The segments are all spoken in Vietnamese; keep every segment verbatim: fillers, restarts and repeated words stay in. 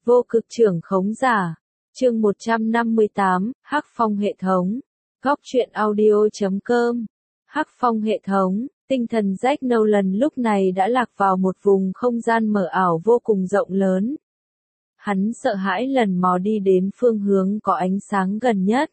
Vô cực trưởng khống giả. Chương một trăm năm mươi tám, Hắc Phong hệ thống. Góc truyện audio chấm com. Hắc Phong hệ thống, tinh thần Jack Nolan lúc này đã lạc vào một vùng không gian mờ ảo vô cùng rộng lớn. Hắn sợ hãi lần mò đi đến phương hướng có ánh sáng gần nhất.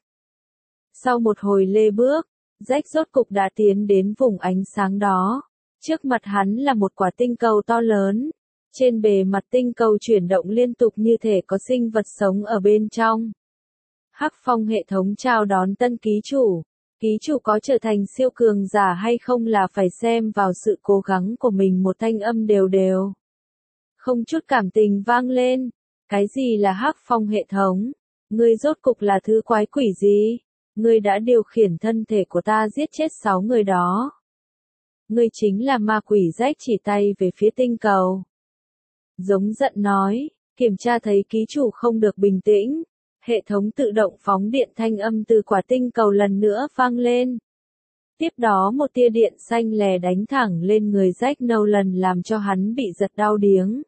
Sau một hồi lê bước, Jack rốt cục đã tiến đến vùng ánh sáng đó. Trước mặt hắn là một quả tinh cầu to lớn. Trên bề mặt tinh cầu chuyển động liên tục như thể có sinh vật sống ở bên trong. Hắc Phong hệ thống chào đón tân ký chủ. Ký chủ có trở thành siêu cường giả hay không là phải xem vào sự cố gắng của mình. Một thanh âm đều đều, không chút cảm tình vang lên. Cái gì là Hắc Phong hệ thống? Ngươi rốt cục là thứ quái quỷ gì? Ngươi đã điều khiển thân thể của ta giết chết sáu người đó. Ngươi chính là ma quỷ. Jack chỉ tay về phía tinh cầu. Giống giận nói, kiểm tra thấy ký chủ không được bình tĩnh. Hệ thống tự động phóng điện thanh âm từ quả tinh cầu lần nữa vang lên. Tiếp đó một tia điện xanh lè đánh thẳng lên người Jack Nolan làm cho hắn bị giật đau điếng.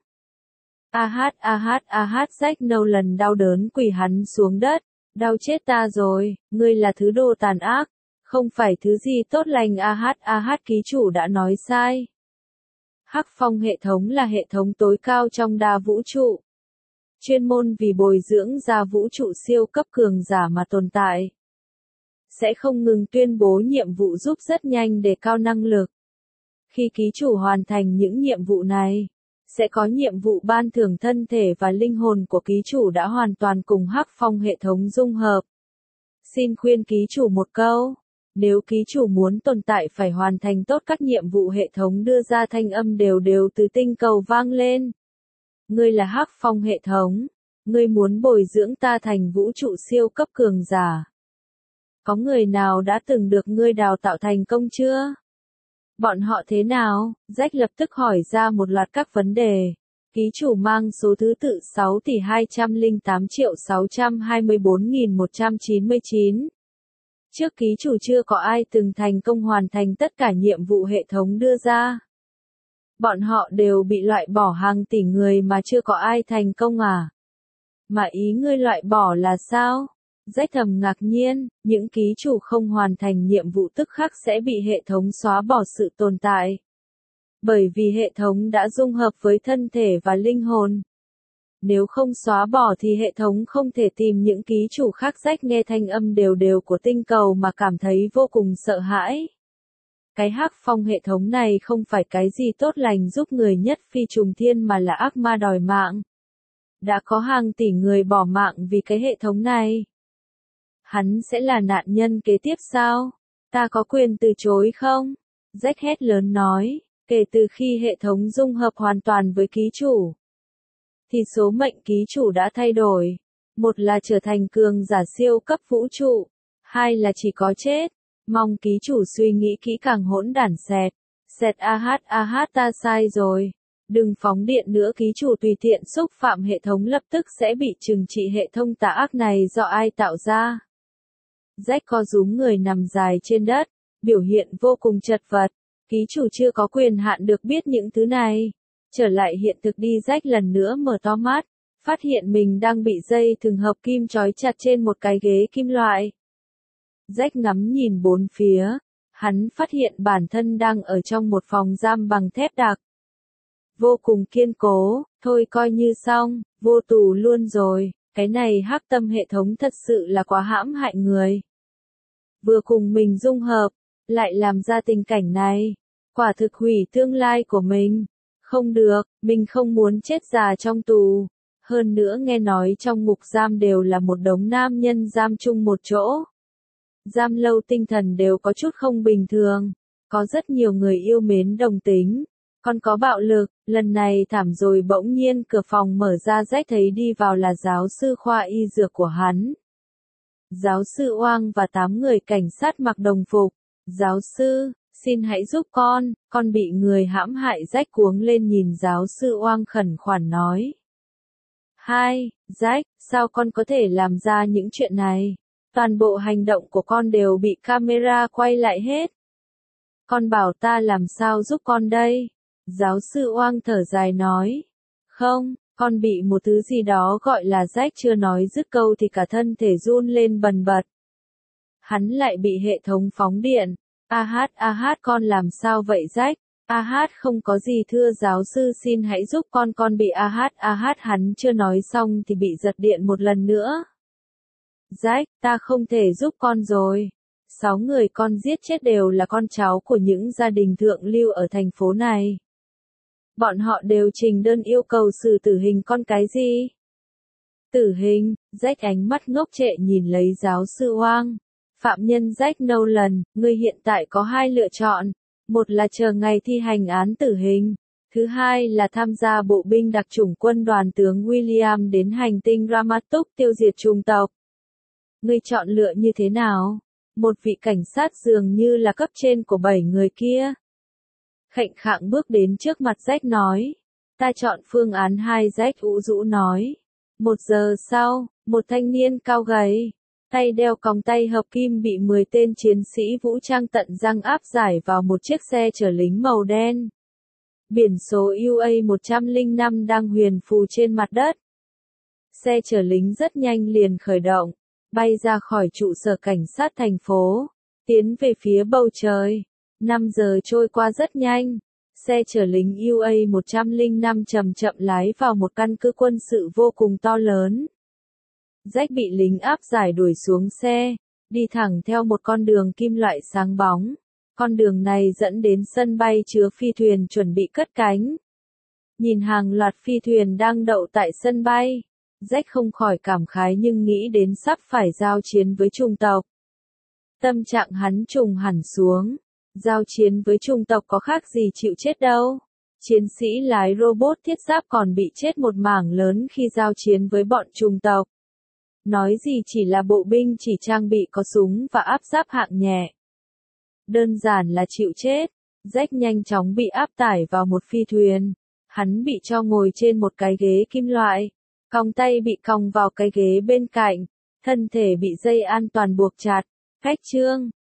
A hát a hát a hát Jack Nolan đau đớn quỳ hắn xuống đất. Đau chết ta rồi, ngươi là thứ đồ tàn ác, không phải thứ gì tốt lành. A hát a hát ký chủ đã nói sai. Hắc Phong hệ thống là hệ thống tối cao trong đa vũ trụ. Chuyên môn vì bồi dưỡng ra vũ trụ siêu cấp cường giả mà tồn tại. Sẽ không ngừng tuyên bố nhiệm vụ giúp rất nhanh để cao năng lực. Khi ký chủ hoàn thành những nhiệm vụ này, sẽ có nhiệm vụ ban thưởng thân thể và linh hồn của ký chủ đã hoàn toàn cùng Hắc Phong hệ thống dung hợp. Xin khuyên ký chủ một câu. Nếu ký chủ muốn tồn tại phải hoàn thành tốt các nhiệm vụ. Hệ thống đưa ra thanh âm đều đều từ tinh cầu vang lên. Ngươi là Hắc Phong hệ thống. Ngươi muốn bồi dưỡng ta thành vũ trụ siêu cấp cường giả. Có người nào đã từng được ngươi đào tạo thành công chưa? Bọn họ thế nào? Jack lập tức hỏi ra một loạt các vấn đề. Ký chủ mang số thứ tự sáu tỷ hai trăm lẻ tám triệu sáu trăm hai mươi bốn nghìn một trăm chín mươi chín. Trước ký chủ chưa có ai từng thành công hoàn thành tất cả nhiệm vụ hệ thống đưa ra. Bọn họ đều bị loại bỏ hàng tỷ người mà chưa có ai thành công à? Mà ý ngươi loại bỏ là sao? Jack thầm ngạc nhiên, những ký chủ không hoàn thành nhiệm vụ tức khắc sẽ bị hệ thống xóa bỏ sự tồn tại. Bởi vì hệ thống đã dung hợp với thân thể và linh hồn. Nếu không xóa bỏ thì hệ thống không thể tìm những ký chủ khác. Jack nghe thanh âm đều đều của tinh cầu mà cảm thấy vô cùng sợ hãi. Cái Hắc Phong hệ thống này không phải cái gì tốt lành giúp người nhất phi trùng thiên mà là ác ma đòi mạng. Đã có hàng tỷ người bỏ mạng vì cái hệ thống này. Hắn sẽ là nạn nhân kế tiếp sao? Ta có quyền từ chối không? Jack hét lớn nói, kể từ khi hệ thống dung hợp hoàn toàn với ký chủ, thì số mệnh ký chủ đã thay đổi. Một là trở thành cường giả siêu cấp vũ trụ. Hai là chỉ có chết. Mong ký chủ suy nghĩ kỹ càng. Hỗn đản sẹt. Sẹt a hát a hát ta sai rồi. Đừng phóng điện nữa. Ký chủ tùy tiện xúc phạm hệ thống lập tức sẽ bị trừng trị. Hệ thống tà ác này do ai tạo ra? Jack co rúm người nằm dài trên đất. Biểu hiện vô cùng chật vật. Ký chủ chưa có quyền hạn được biết những thứ này. Trở lại hiện thực đi. Jack lần nữa mở to mắt, phát hiện mình đang bị dây thừng hợp kim trói chặt trên một cái ghế kim loại. Jack ngắm nhìn bốn phía, hắn phát hiện bản thân đang ở trong một phòng giam bằng thép đặc. Vô cùng kiên cố, thôi coi như xong, vô tù luôn rồi, cái này Hắc Tâm hệ thống thật sự là quá hãm hại người. Vừa cùng mình dung hợp, lại làm ra tình cảnh này, quả thực hủy tương lai của mình. Không được, mình không muốn chết già trong tù. Hơn nữa nghe nói trong ngục giam đều là một đống nam nhân giam chung một chỗ. Giam lâu tinh thần đều có chút không bình thường. Có rất nhiều người yêu mến đồng tính. Còn có bạo lực, lần này thảm rồi. Bỗng nhiên cửa phòng mở ra. Jack thấy đi vào là giáo sư khoa y dược của hắn. Giáo sư Oang và tám người cảnh sát mặc đồng phục. Giáo sư, xin hãy giúp con, con bị người hãm hại. Jack cuống lên nhìn giáo sư Oang khẩn khoản nói. Hai, Jack, sao con có thể làm ra những chuyện này? Toàn bộ hành động của con đều bị camera quay lại hết. Con bảo ta làm sao giúp con đây? Giáo sư Oang thở dài nói. Không, Con bị một thứ gì đó gọi là rách chưa nói dứt câu thì cả thân thể run lên bần bật. Hắn lại bị hệ thống phóng điện. A hát a hát con làm sao vậy rách? A hát không có gì thưa giáo sư xin hãy giúp con con bị A hát A hát hắn chưa nói xong thì bị giật điện một lần nữa. Rách, ta không thể giúp con rồi. Sáu người con giết chết đều là con cháu của những gia đình thượng lưu ở thành phố này. Bọn họ đều trình đơn yêu cầu xử tử hình con cái gì? Tử hình, Jack ánh mắt ngốc trệ nhìn lấy giáo sư Wang. Phạm nhân Jack Nolan, ngươi hiện tại có hai lựa chọn. Một là chờ ngày thi hành án tử hình. Thứ hai là tham gia bộ binh đặc chủng quân đoàn tướng William đến hành tinh Ramatuk tiêu diệt chủng tộc. Ngươi chọn lựa như thế nào? Một vị cảnh sát dường như là cấp trên của bảy người kia. Khệnh khạng bước đến trước mặt Jack nói. Ta chọn phương án hai Jack ủ rũ nói. Một giờ sau, một thanh niên cao gầy, tay đeo còng tay hợp kim bị mười tên chiến sĩ vũ trang tận răng áp giải vào một chiếc xe chở lính màu đen. Biển số U A một không năm đang huyền phù trên mặt đất. Xe chở lính rất nhanh liền khởi động, bay ra khỏi trụ sở cảnh sát thành phố, tiến về phía bầu trời. năm giờ trôi qua rất nhanh. Xe chở lính U A một không năm chậm chậm lái vào một căn cứ quân sự vô cùng to lớn. Jack bị lính áp giải đuổi xuống xe, đi thẳng theo một con đường kim loại sáng bóng. Con đường này dẫn đến sân bay chứa phi thuyền chuẩn bị cất cánh. Nhìn hàng loạt phi thuyền đang đậu tại sân bay, Jack không khỏi cảm khái nhưng nghĩ đến sắp phải giao chiến với chủng tộc. Tâm trạng hắn trùng hẳn xuống. Giao chiến với chủng tộc có khác gì chịu chết đâu. Chiến sĩ lái robot thiết giáp còn bị chết một mảng lớn khi giao chiến với bọn chủng tộc. Nói gì chỉ là bộ binh chỉ trang bị có súng và áp giáp hạng nhẹ. Đơn giản là chịu chết. Jack nhanh chóng bị áp tải vào một phi thuyền. Hắn bị cho ngồi trên một cái ghế kim loại. Còng tay bị còng vào cái ghế bên cạnh. Thân thể bị dây an toàn buộc chặt. Cách chương